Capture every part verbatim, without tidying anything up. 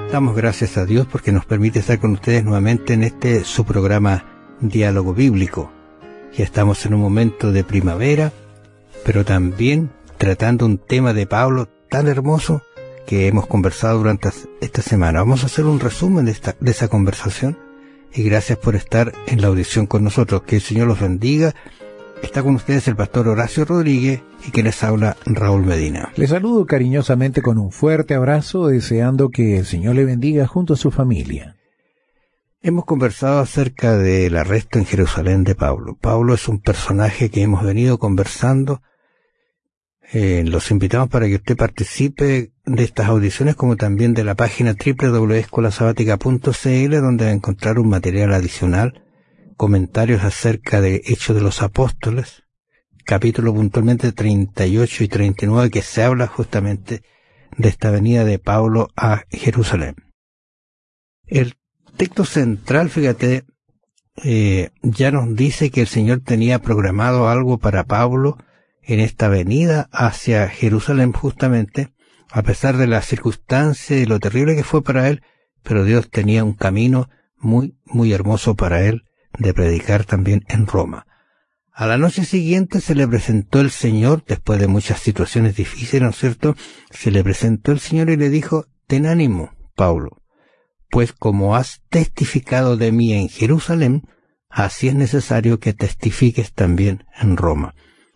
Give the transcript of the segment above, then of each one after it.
Damos gracias a Dios porque nos permite estar con ustedes nuevamente en este su programa Diálogo Bíblico. Ya estamos en un momento de primavera, pero también tratando un tema de Pablo tan hermoso que hemos conversado durante esta semana. Vamos a hacer un resumen de, esta, de esa conversación y gracias por estar en la audición con nosotros. Que el Señor los bendiga. Está con ustedes el pastor Horacio Rodríguez y que les habla Raúl Medina. Les saludo cariñosamente con un fuerte abrazo, deseando que el Señor le bendiga junto a su familia. Hemos conversado acerca del arresto en Jerusalén de Pablo. Pablo es un personaje que hemos venido conversando. Eh, los invitamos para que usted participe de estas audiciones, como también de la página doble u doble u doble u punto escuela sabática punto c l, donde va a encontrar un material adicional, comentarios acerca de Hechos de los Apóstoles, capítulo puntualmente treinta y ocho y treinta y nueve, que se habla justamente de esta venida de Pablo a Jerusalén. El texto central, fíjate, eh, ya nos dice que el Señor tenía programado algo para Pablo en esta venida hacia Jerusalén, justamente, a pesar de las circunstancias y lo terrible que fue para él, pero Dios tenía un camino muy, muy hermoso para él, de predicar también en Roma. A la noche siguiente se le presentó el Señor, después de muchas situaciones difíciles, ¿no es cierto? Se le presentó el Señor y le dijo: ten ánimo, Pablo, pues como has testificado de mí en Jerusalén, así es necesario que testifiques también en Roma.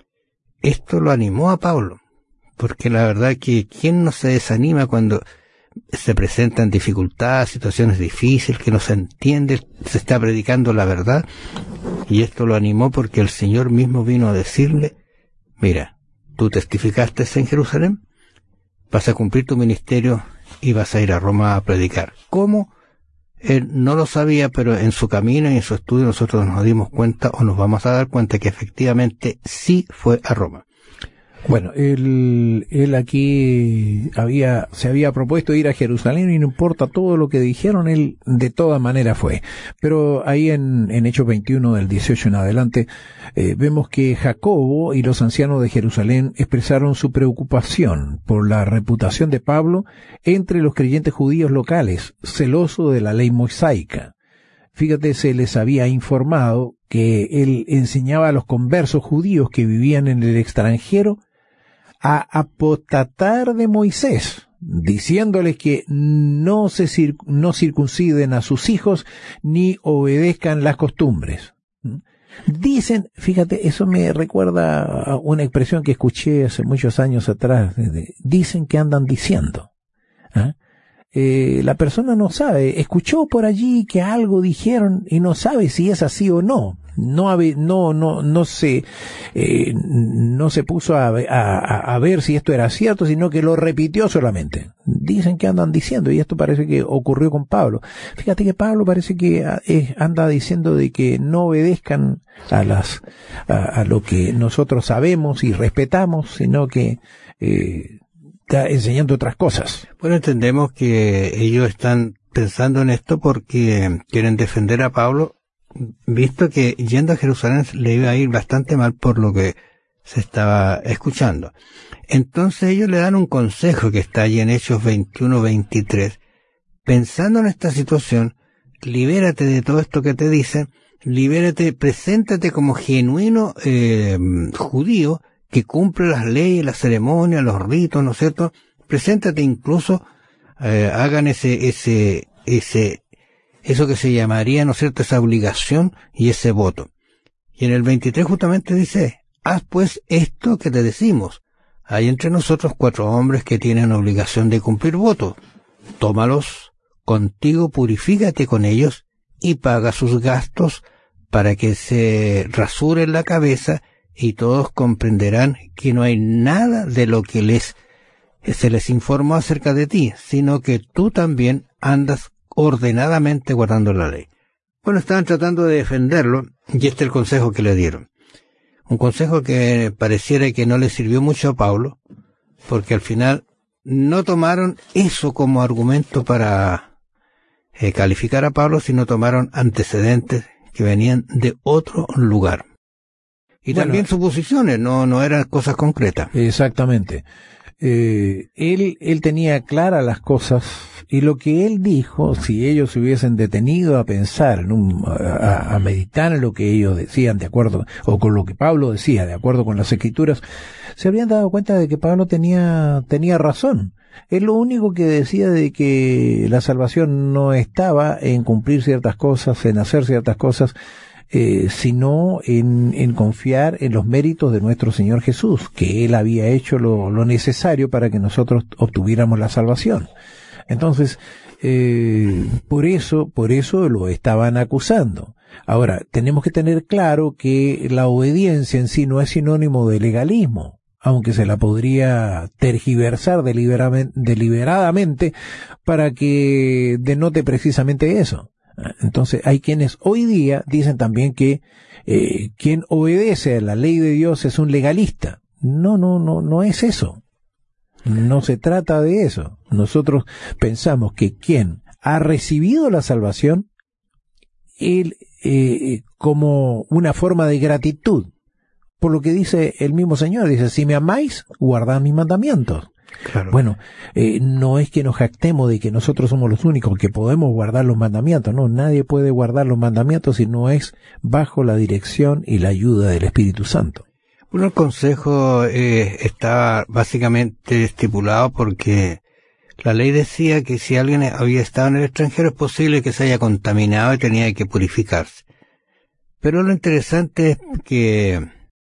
Esto lo animó a Pablo, porque la verdad que ¿quién no se desanima cuando se presentan dificultades, situaciones difíciles, que no se entiende, se está predicando la verdad? Y esto lo animó porque el Señor mismo vino a decirle: mira, tú testificaste en Jerusalén, vas a cumplir tu ministerio y vas a ir a Roma a predicar. ¿Cómo? Él no lo sabía, pero en su camino y en su estudio nosotros nos dimos cuenta, o nos vamos a dar cuenta, que efectivamente sí fue a Roma. Bueno, él, él aquí había, se había propuesto ir a Jerusalén y no importa todo lo que dijeron, él de todas maneras fue. Pero ahí en, en Hechos veintiuno, del dieciocho en adelante, eh, vemos que Jacobo y los ancianos de Jerusalén expresaron su preocupación por la reputación de Pablo entre los creyentes judíos locales, celosos de la ley mosaica. Fíjate, se les había informado que él enseñaba a los conversos judíos que vivían en el extranjero a apostatar de Moisés, diciéndoles que no se cir- no circunciden a sus hijos ni obedezcan las costumbres. Dicen, fíjate, eso me recuerda a una expresión que escuché hace muchos años atrás, de, dicen que andan diciendo. ¿Ah? Eh, la persona no sabe, escuchó por allí que algo dijeron y no sabe si es así o no. No, no, no, no se, eh, no se puso a, a, a ver si esto era cierto, sino que lo repitió solamente. Dicen que andan diciendo, y esto parece que ocurrió con Pablo. Fíjate que Pablo parece que eh, anda diciendo de que no obedezcan a las, a, a lo que nosotros sabemos y respetamos, sino que, eh, está enseñando otras cosas. Bueno, entendemos que ellos están pensando en esto porque quieren defender a Pablo, visto que yendo a Jerusalén le iba a ir bastante mal por lo que se estaba escuchando. Entonces ellos le dan un consejo que está allí en Hechos veintiuno veintitrés. Pensando en esta situación, libérate de todo esto que te dicen, libérate, preséntate como genuino eh, judío, que cumple las leyes, las ceremonias, los ritos, ¿no es cierto? Preséntate incluso, eh, hagan ese, ese, ese, eso que se llamaría, ¿no es cierto?, esa obligación y ese voto. Y en el veintitrés justamente dice: haz pues esto que te decimos. Hay entre nosotros cuatro hombres que tienen obligación de cumplir voto. Tómalos contigo, purifícate con ellos y paga sus gastos para que se rasuren la cabeza, y todos comprenderán que no hay nada de lo que les se les informó acerca de ti, sino que tú también andas ordenadamente guardando la ley. Bueno, estaban tratando de defenderlo, y este es el consejo que le dieron. Un consejo que pareciera que no le sirvió mucho a Pablo, porque al final no tomaron eso como argumento para eh, calificar a Pablo, sino tomaron antecedentes que venían de otro lugar. Y bueno, también suposiciones, no, no eran cosas concretas. Exactamente. eh, él, él tenía claras las cosas, y lo que él dijo, si ellos se hubiesen detenido a pensar, en un, a, a meditar en lo que ellos decían de acuerdo, o con lo que Pablo decía de acuerdo con las Escrituras, se habrían dado cuenta de que Pablo tenía, tenía razón. Él lo único que decía de que la salvación no estaba en cumplir ciertas cosas, en hacer ciertas cosas, eh, sino en, en confiar en los méritos de nuestro Señor Jesús, que Él había hecho lo, lo necesario para que nosotros obtuviéramos la salvación. Entonces, eh, por eso, por eso lo estaban acusando. Ahora, tenemos que tener claro que la obediencia en sí no es sinónimo de legalismo, aunque se la podría tergiversar deliberadamente para que denote precisamente eso. Entonces, hay quienes hoy día dicen también que eh, quien obedece a la ley de Dios es un legalista. No, no, no, no es eso. No se trata de eso. Nosotros pensamos que quien ha recibido la salvación, él, eh, como una forma de gratitud, por lo que dice el mismo Señor, dice, si me amáis, guardad mis mandamientos. Claro. Bueno, eh, no es que nos jactemos de que nosotros somos los únicos que podemos guardar los mandamientos, no, nadie puede guardar los mandamientos si no es bajo la dirección y la ayuda del Espíritu Santo. Bueno, el consejo eh, estaba básicamente estipulado porque la ley decía que si alguien había estado en el extranjero es posible que se haya contaminado y tenía que purificarse. Pero lo interesante es que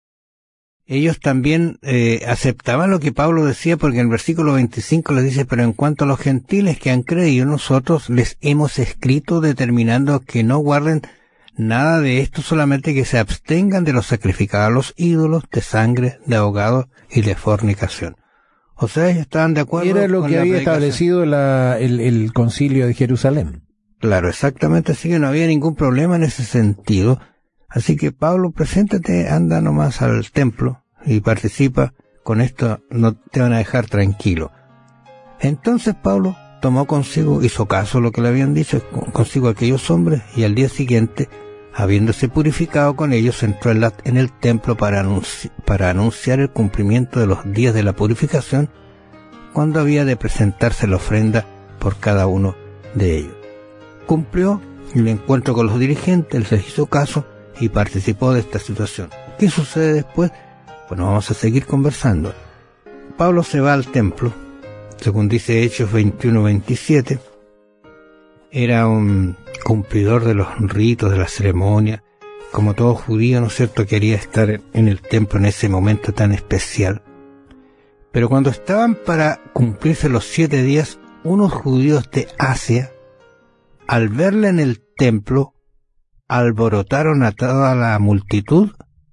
ellos también eh, aceptaban lo que Pablo decía, porque en el versículo veinticinco les dice, pero en cuanto a los gentiles que han creído, nosotros les hemos escrito determinando que no guarden nada de esto, solamente que se abstengan de los sacrificados a los ídolos, de sangre, de ahogados y de fornicación. O sea, ellos estaban de acuerdo con la Era lo que había establecido la, el, el concilio de Jerusalén. Claro, exactamente, así que no había ningún problema en ese sentido. Así que Pablo, preséntate, anda nomás al templo y participa. Con esto no te van a dejar tranquilo. Entonces Pablo tomó consigo, hizo caso a lo que le habían dicho, consigo a aquellos hombres, y al día siguiente, habiéndose purificado con ellos, entró en, la, en el templo para, anunci, para anunciar el cumplimiento de los días de la purificación, cuando había de presentarse la ofrenda por cada uno de ellos. Cumplió el encuentro con los dirigentes, les hizo caso y participó de esta situación. ¿Qué sucede después? Bueno, vamos a seguir conversando. Pablo se va al templo, según dice Hechos veintiuno veintisiete, era un cumplidor de los ritos, de la ceremonia, como todo judío, ¿no es cierto?, quería estar en el templo en ese momento tan especial. Pero cuando estaban para cumplirse los siete días, unos judíos de Asia, al verle en el templo, alborotaron a toda la multitud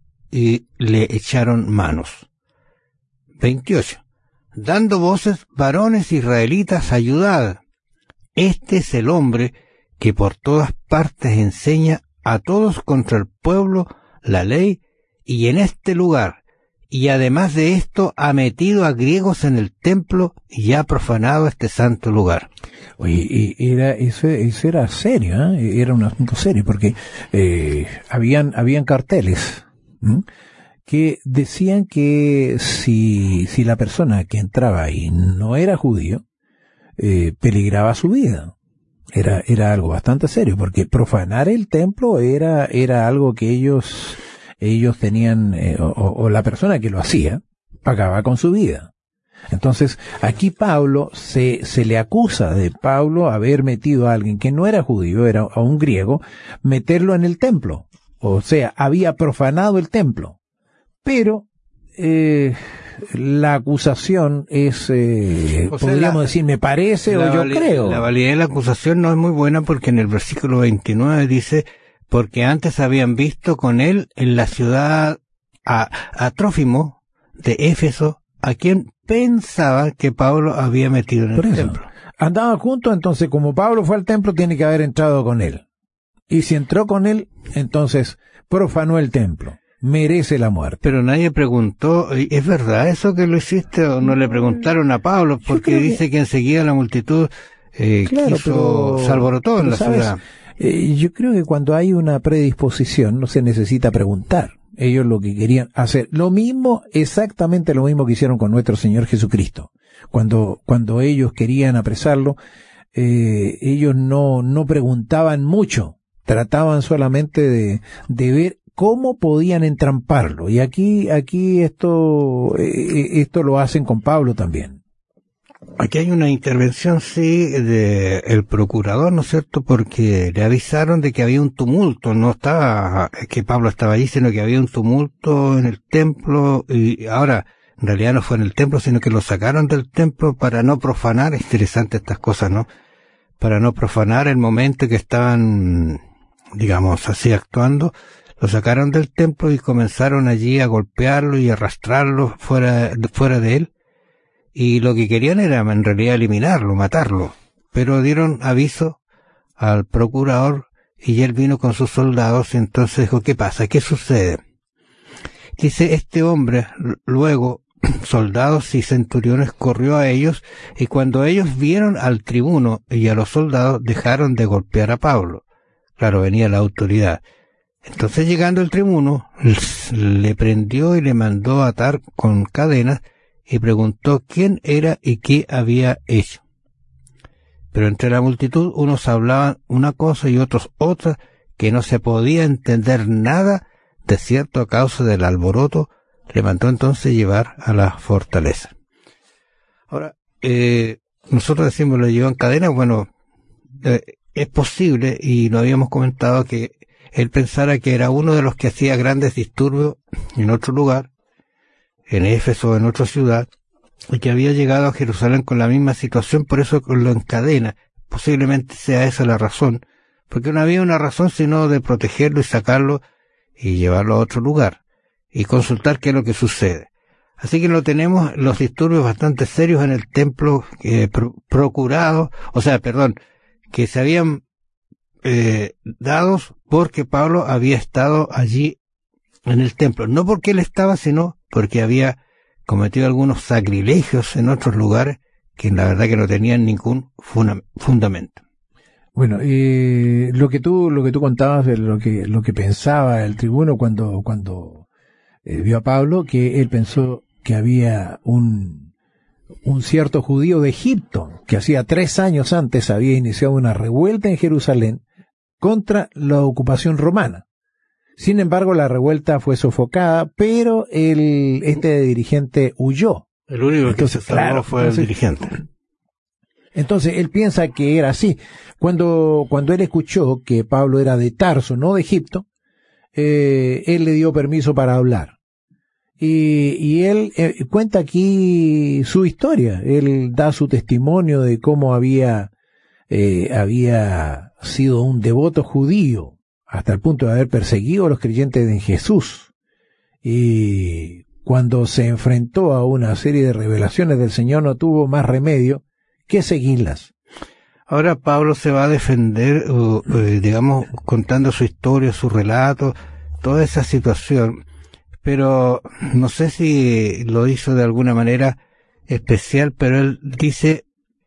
y le echaron manos. veintiocho. Dando voces, varones israelitas, ayudad. Este es el hombre que por todas partes enseña a todos contra el pueblo la ley, y en este lugar, y además de esto, ha metido a griegos en el templo y ha profanado este santo lugar. Oye, y era, eso, eso era serio, ¿eh? Era un asunto serio, porque eh, habían, habían carteles, ¿m? que decían que si, si la persona que entraba ahí no era judío, eh, peligraba su vida. Era, era algo bastante serio, porque profanar el templo era, era algo que ellos, ellos tenían, eh, o, o la persona que lo hacía, pagaba con su vida. Entonces, aquí Pablo, se, se le acusa de Pablo haber metido a alguien que no era judío, era a un griego, meterlo en el templo. O sea, había profanado el templo. Pero eh, la acusación es, eh, o sea, podríamos la, decir, me parece o yo creo. La validez de la acusación no es muy buena, porque en el versículo veintinueve dice, porque antes habían visto con él en la ciudad a, a Trófimo de Éfeso, a quien pensaba que Pablo había metido en el eso, templo. Andaban juntos, entonces como Pablo fue al templo, tiene que haber entrado con él. Y si entró con él, entonces profanó el templo. Merece la muerte. Pero nadie preguntó, ¿es verdad eso que lo hiciste? O no le preguntaron a Pablo, porque dice que... que enseguida la multitud eh, claro, quiso, pero, se alborotó pero, en la ¿sabes? ciudad. Eh, yo creo que cuando hay una predisposición no se necesita preguntar. Ellos lo que querían hacer, lo mismo, exactamente lo mismo que hicieron con nuestro Señor Jesucristo. Cuando, cuando ellos querían apresarlo, eh, ellos no, no preguntaban mucho, trataban solamente de, de ver cómo podían entramparlo. Y aquí, aquí esto, eh, esto lo hacen con Pablo también. Aquí hay una intervención, sí, de el procurador, ¿no es cierto? Porque le avisaron de que había un tumulto, no estaba, que Pablo estaba allí, sino que había un tumulto en el templo, y ahora, en realidad no fue en el templo, sino que lo sacaron del templo para no profanar, es interesante estas cosas, ¿no? Para no profanar el momento que estaban, digamos, así actuando, lo sacaron del templo y comenzaron allí a golpearlo y arrastrarlo fuera, fuera de él. Y lo que querían era en realidad eliminarlo, matarlo. Pero dieron aviso al procurador y él vino con sus soldados y entonces dijo, ¿qué pasa? ¿Qué sucede? Dice, este hombre, luego, soldados y centuriones corrió a ellos y cuando ellos vieron al tribuno y a los soldados dejaron de golpear a Pablo. Claro, venía la autoridad. Entonces llegando el tribuno, le prendió y le mandó atar con cadenas y preguntó quién era y qué había hecho. Pero entre la multitud unos hablaban una cosa y otros otra, que no se podía entender nada, de cierto a causa del alboroto, le mandó entonces llevar a la fortaleza. Ahora, eh, nosotros decimos lo llevó en cadena, bueno, eh, es posible, y lo habíamos comentado, que él pensara que era uno de los que hacía grandes disturbios en otro lugar, en Éfeso o en otra ciudad, y que había llegado a Jerusalén con la misma situación, por eso lo encadena. Posiblemente sea esa la razón, porque no había una razón sino de protegerlo y sacarlo y llevarlo a otro lugar, y consultar qué es lo que sucede. Así que lo tenemos, los disturbios bastante serios en el templo, eh, pro, procurados, o sea, perdón, que se habían eh, dados porque Pablo había estado allí en el templo, no porque él estaba, sino porque había cometido algunos sacrilegios en otros lugares que la verdad que no tenían ningún funda- fundamento. Bueno, eh, lo que tú lo que tú contabas de lo que lo que pensaba el tribuno cuando cuando eh, vio a Pablo, que él pensó que había un un cierto judío de Egipto que hacía tres años antes había iniciado una revuelta en Jerusalén contra la ocupación romana. Sin embargo, la revuelta fue sofocada, pero el este dirigente huyó. El único entonces, que se salvó claro, fue entonces, el dirigente. Entonces, él piensa que era así. Cuando, cuando él escuchó que Pablo era de Tarso, no de Egipto, eh, él le dio permiso para hablar. Y, y él eh, cuenta aquí su historia. Él da su testimonio de cómo había, eh, había sido un devoto judío, hasta el punto de haber perseguido a los creyentes en Jesús. Y cuando se enfrentó a una serie de revelaciones del Señor, no tuvo más remedio que seguirlas. Ahora Pablo se va a defender, uh, eh, digamos, contando su historia, su relato, toda esa situación, pero no sé si lo hizo de alguna manera especial, pero él dice,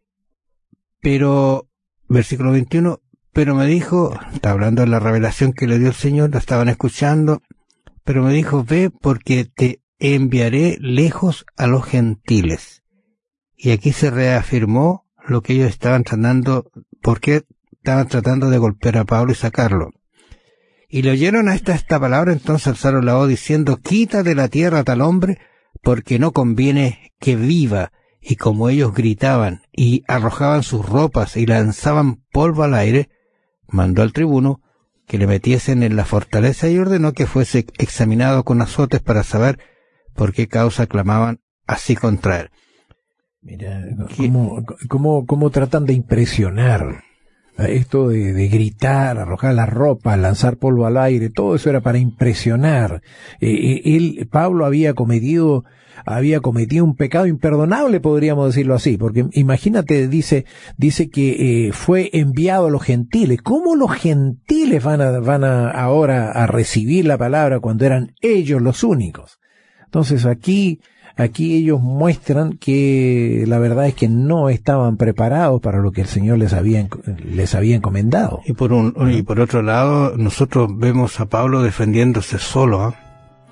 pero, versículo veintiuno, pero me dijo, está hablando de la revelación que le dio el Señor, la estaban escuchando, pero me dijo, ve porque te enviaré lejos a los gentiles. Y aquí se reafirmó lo que ellos estaban tratando, porque estaban tratando de golpear a Pablo y sacarlo. Y le oyeron a esta, esta palabra, entonces alzaron la voz diciendo, quita de la tierra a tal hombre, porque no conviene que viva. Y como ellos gritaban y arrojaban sus ropas y lanzaban polvo al aire, mandó al tribuno que le metiesen en la fortaleza y ordenó que fuese examinado con azotes para saber por qué causa clamaban así contra él. Mira, cómo, cómo, cómo tratan de impresionar. Esto de, de gritar, arrojar la ropa, lanzar polvo al aire, todo eso era para impresionar. Eh, él, Pablo había cometido, había cometido un pecado imperdonable, podríamos decirlo así, porque imagínate, dice, dice que eh, fue enviado a los gentiles. ¿Cómo los gentiles van a, van a ahora a recibir la palabra cuando eran ellos los únicos? Entonces aquí, Aquí ellos muestran que la verdad es que no estaban preparados para lo que el Señor les había, les había encomendado. Y por un, y por otro lado, nosotros vemos a Pablo defendiéndose solo, ¿eh?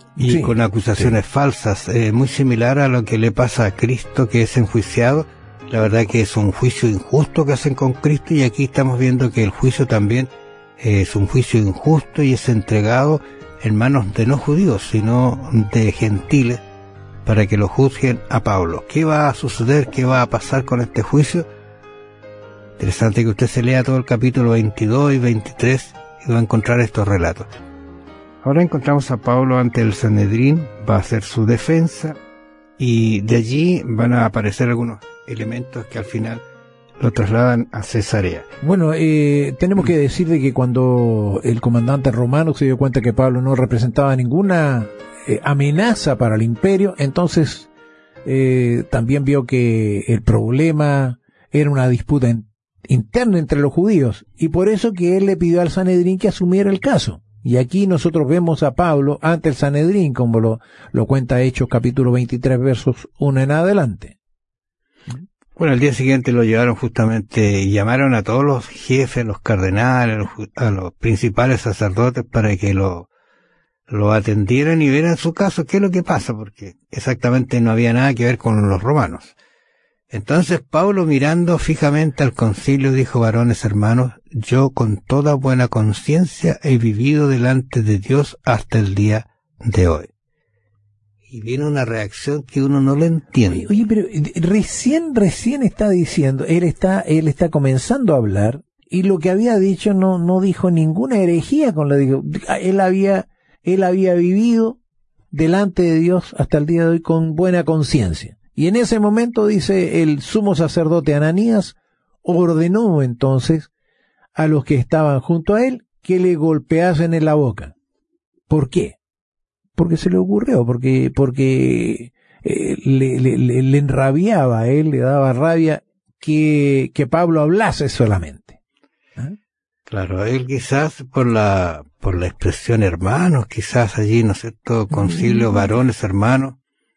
y sí, con acusaciones sí. falsas, eh, muy similar a lo que le pasa a Cristo, que es enjuiciado. La verdad que es un juicio injusto que hacen con Cristo, y aquí estamos viendo que el juicio también eh, es un juicio injusto y es entregado en manos de no judíos, sino de gentiles, para que lo juzguen a Pablo. ¿Qué va a suceder? ¿Qué va a pasar con este juicio? Interesante que usted se lea todo el capítulo veintidós y veintitrés y va a encontrar estos relatos. Ahora encontramos a Pablo ante el Sanedrín, va a hacer su defensa, y de allí van a aparecer algunos elementos que al final lo trasladan a Cesarea. Bueno, eh, tenemos que decir de que cuando el comandante romano se dio cuenta que Pablo no representaba ninguna eh, amenaza para el imperio, entonces eh, también vio que el problema era una disputa en, interna entre los judíos, y por eso que él le pidió al Sanedrín que asumiera el caso. Y aquí nosotros vemos a Pablo ante el Sanedrín, como lo, lo cuenta Hechos capítulo veintitrés, versos uno en adelante. Bueno, al día siguiente lo llevaron justamente y llamaron a todos los jefes, los cardenales, a los, a los principales sacerdotes para que lo, lo atendieran y vieran su caso, qué es lo que pasa, porque exactamente no había nada que ver con los romanos. Entonces Pablo, mirando fijamente al concilio, dijo: varones hermanos, yo con toda buena conciencia he vivido delante de Dios hasta el día de hoy. Y viene una reacción que uno no le entiende. Oye, pero recién, recién está diciendo, él está, él está comenzando a hablar, y lo que había dicho no, no dijo ninguna herejía con lo dijo. Él había, él había vivido delante de Dios hasta el día de hoy con buena conciencia. Y en ese momento, dice, el sumo sacerdote Ananías ordenó entonces a los que estaban junto a él que le golpeasen en la boca. ¿Por qué? Porque se le ocurrió, porque porque eh, le, le, le, le enrabiaba a él, le daba rabia que, que Pablo hablase solamente. ¿Ah? Claro, él quizás por la por la expresión hermanos, quizás allí, ¿no es cierto?, concilio, varones, hermanos,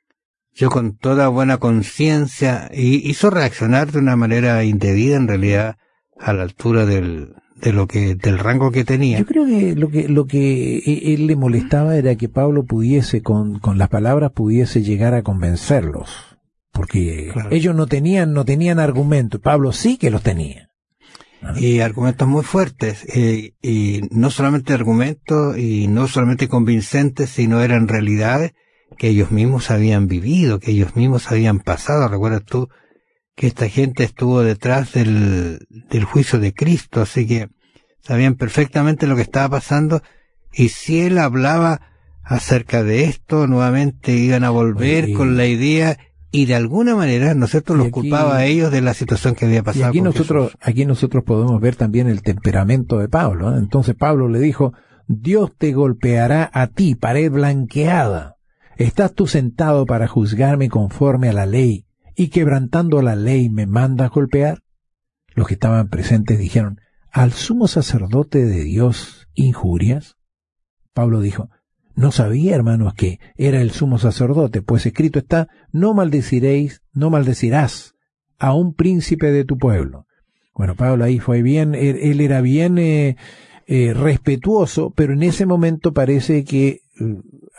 yo con toda buena conciencia, y hizo reaccionar de una manera indebida, en realidad, a la altura del de lo que del rango que tenía. Yo creo que lo que lo que él le molestaba era que Pablo pudiese con con las palabras pudiese llegar a convencerlos, porque claro, ellos no tenían no tenían argumentos, Pablo sí que los tenía. ¿Ah? Y argumentos muy fuertes, eh, y no solamente argumentos y no solamente convincentes, sino eran realidades que ellos mismos habían vivido, que ellos mismos habían pasado. ¿Recuerdas tú que esta gente estuvo detrás del, del juicio de Cristo? Así que sabían perfectamente lo que estaba pasando, y si él hablaba acerca de esto, nuevamente iban a volver Oye, con la idea, y de alguna manera, ¿no es cierto?, los aquí, culpaba a ellos de la situación que había pasado. Y aquí con nosotros, Jesús. Aquí nosotros podemos ver también el temperamento de Pablo, ¿eh? Entonces Pablo le dijo: Dios te golpeará a ti, pared blanqueada. ¿Estás tú sentado para juzgarme conforme a la ley, y quebrantando la ley me mandas golpear? Los que estaban presentes dijeron: ¿al sumo sacerdote de Dios injurias? Pablo dijo: no sabía, hermanos, que era el sumo sacerdote, pues escrito está: no maldeciréis, no maldecirás a un príncipe de tu pueblo. Bueno, Pablo ahí fue bien, él, él era bien eh, eh, respetuoso, pero en ese momento parece que eh,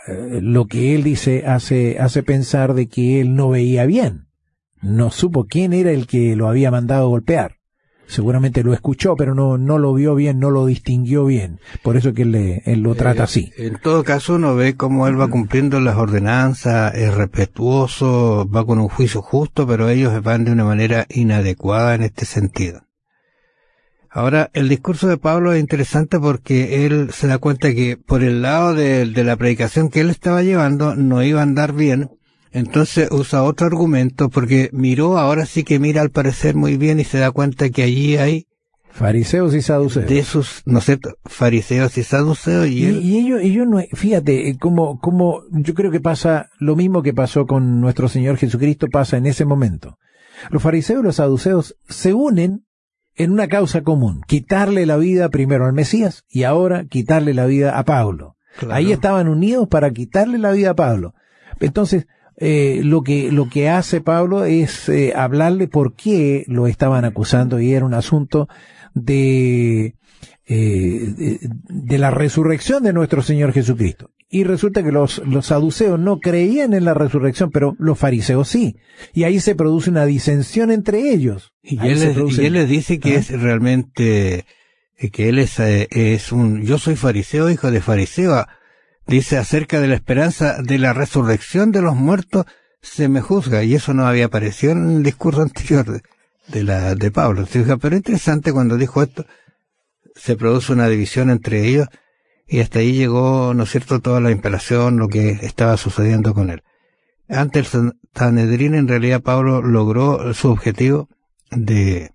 lo que él dice hace, hace pensar de que él no veía bien. No supo quién era el que lo había mandado golpear. Seguramente lo escuchó, pero no, no lo vio bien, no lo distinguió bien. Por eso que él, le, él lo trata eh, así. En todo caso, uno ve cómo él va cumpliendo las ordenanzas, es respetuoso, va con un juicio justo, pero ellos van de una manera inadecuada en este sentido. Ahora, el discurso de Pablo es interesante porque él se da cuenta que por el lado de, de la predicación que él estaba llevando no iba a andar bien. Entonces usa otro argumento, porque miró, ahora sí que mira al parecer muy bien, y se da cuenta que allí hay fariseos y saduceos. De esos, ¿no es cierto? Fariseos y saduceos. Y, y, él... y ellos, ellos no, fíjate, como, como, yo creo que pasa lo mismo que pasó con nuestro Señor Jesucristo, pasa en ese momento. Los fariseos y los saduceos se unen en una causa común: quitarle la vida primero al Mesías y ahora quitarle la vida a Pablo. Claro. Ahí estaban unidos para quitarle la vida a Pablo. Entonces, Eh, lo que lo que hace Pablo es eh, hablarle por qué lo estaban acusando, y era un asunto de, eh, de de la resurrección de nuestro Señor Jesucristo. Y resulta que los, los saduceos no creían en la resurrección, pero los fariseos sí. Y ahí se produce una disensión entre ellos. Y él, les, produce... y él les dice que ¿Ah? es realmente, que él es, es un, yo soy fariseo, hijo de fariseo. Dice acerca de la esperanza de la resurrección de los muertos, se me juzga. Y eso no había aparecido en el discurso anterior de, de la, de Pablo. Pero interesante cuando dijo esto, se produce una división entre ellos. Y hasta ahí llegó, ¿no es cierto?, toda la impelación, lo que estaba sucediendo con él. Ante el Sanedrín, en realidad, Pablo logró su objetivo de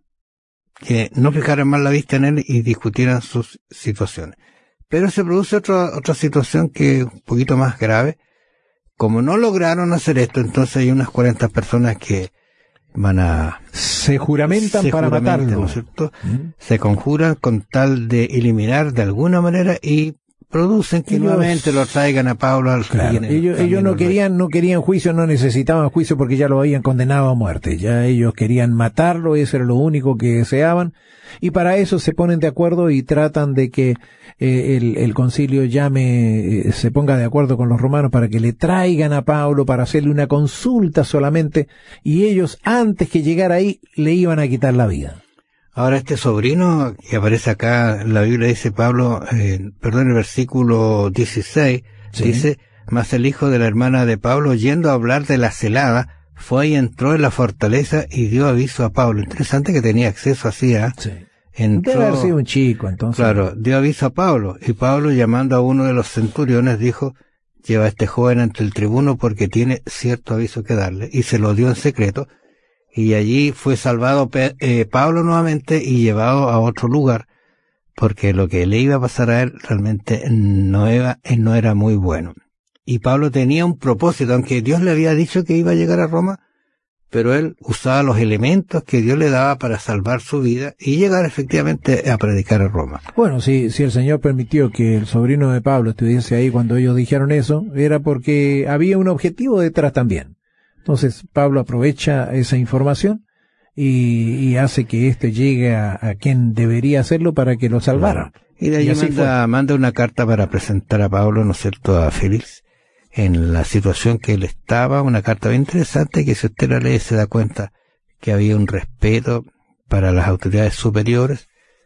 que no fijaran más la vista en él y discutieran sus situaciones. Pero se produce otra, otra situación que es un poquito más grave. Como no lograron hacer esto, entonces hay unas cuarenta personas que van a... Se juramentan se para juramentan, matarlo. ¿No es cierto? ¿Mm? Se conjuran con tal de eliminar de alguna manera y producen que ellos, nuevamente lo traigan a Pablo al claro, ellos, ellos no querían, no querían juicio, no necesitaban juicio porque ya lo habían condenado a muerte. Ya ellos querían matarlo, eso era lo único que deseaban. Y para eso se ponen de acuerdo y tratan de que eh, el, el concilio llame, eh, se ponga de acuerdo con los romanos para que le traigan a Pablo para hacerle una consulta solamente, y ellos antes que llegar ahí le iban a quitar la vida. Ahora este sobrino que aparece acá, la Biblia dice Pablo, eh, perdón, el versículo dieciséis, ¿sí? Dice, mas el hijo de la hermana de Pablo, yendo a hablar de la celada, fue y entró en la fortaleza y dio aviso a Pablo. Interesante que tenía acceso así a... Sí. Entró, debe haber sido un chico, entonces. Claro, dio aviso a Pablo, y Pablo, llamando a uno de los centuriones, dijo, lleva a este joven ante el tribuno porque tiene cierto aviso que darle, y se lo dio en secreto, y allí fue salvado eh, Pablo nuevamente y llevado a otro lugar, porque lo que le iba a pasar a él realmente no era, no era muy bueno. Y Pablo tenía un propósito, aunque Dios le había dicho que iba a llegar a Roma, pero él usaba los elementos que Dios le daba para salvar su vida y llegar efectivamente a predicar a Roma. Bueno, si, si el Señor permitió que el sobrino de Pablo estuviese ahí cuando ellos dijeron eso, era porque había un objetivo detrás también. Entonces Pablo aprovecha esa información y, y hace que éste llegue a, a quien debería hacerlo para que lo salvara. Claro. Y de ahí y manda, manda una carta para presentar a Pablo, ¿no es cierto?, a Félix, en la situación que él estaba, una carta bien interesante que si usted la lee se da cuenta que había un respeto para las autoridades superiores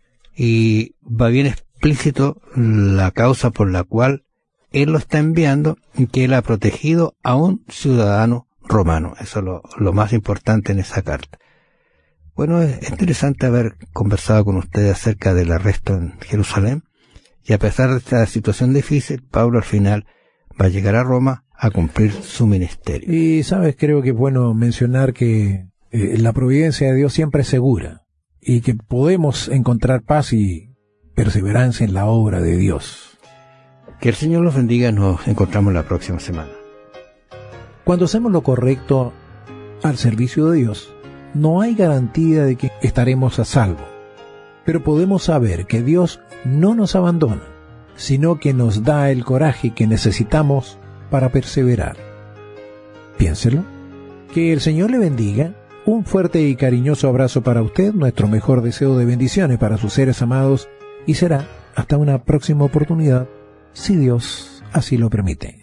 y va bien explícito la causa por la cual él lo está enviando y que él ha protegido a un ciudadano romano. Eso es lo, lo más importante en esa carta. Bueno, es interesante haber conversado con ustedes acerca del arresto en Jerusalén y a pesar de esta situación difícil, Pablo al final va a llegar a Roma a cumplir su ministerio. Y sabes, creo que es bueno mencionar que eh, la providencia de Dios siempre es segura y que podemos encontrar paz y perseverancia en la obra de Dios. Que el Señor los bendiga, nos encontramos la próxima semana. Cuando hacemos lo correcto al servicio de Dios, no hay garantía de que estaremos a salvo, pero podemos saber que Dios no nos abandona, sino que nos da el coraje que necesitamos para perseverar. Piénselo. Que el Señor le bendiga. Un fuerte y cariñoso abrazo para usted, nuestro mejor deseo de bendiciones para sus seres amados, y será hasta una próxima oportunidad, si Dios así lo permite.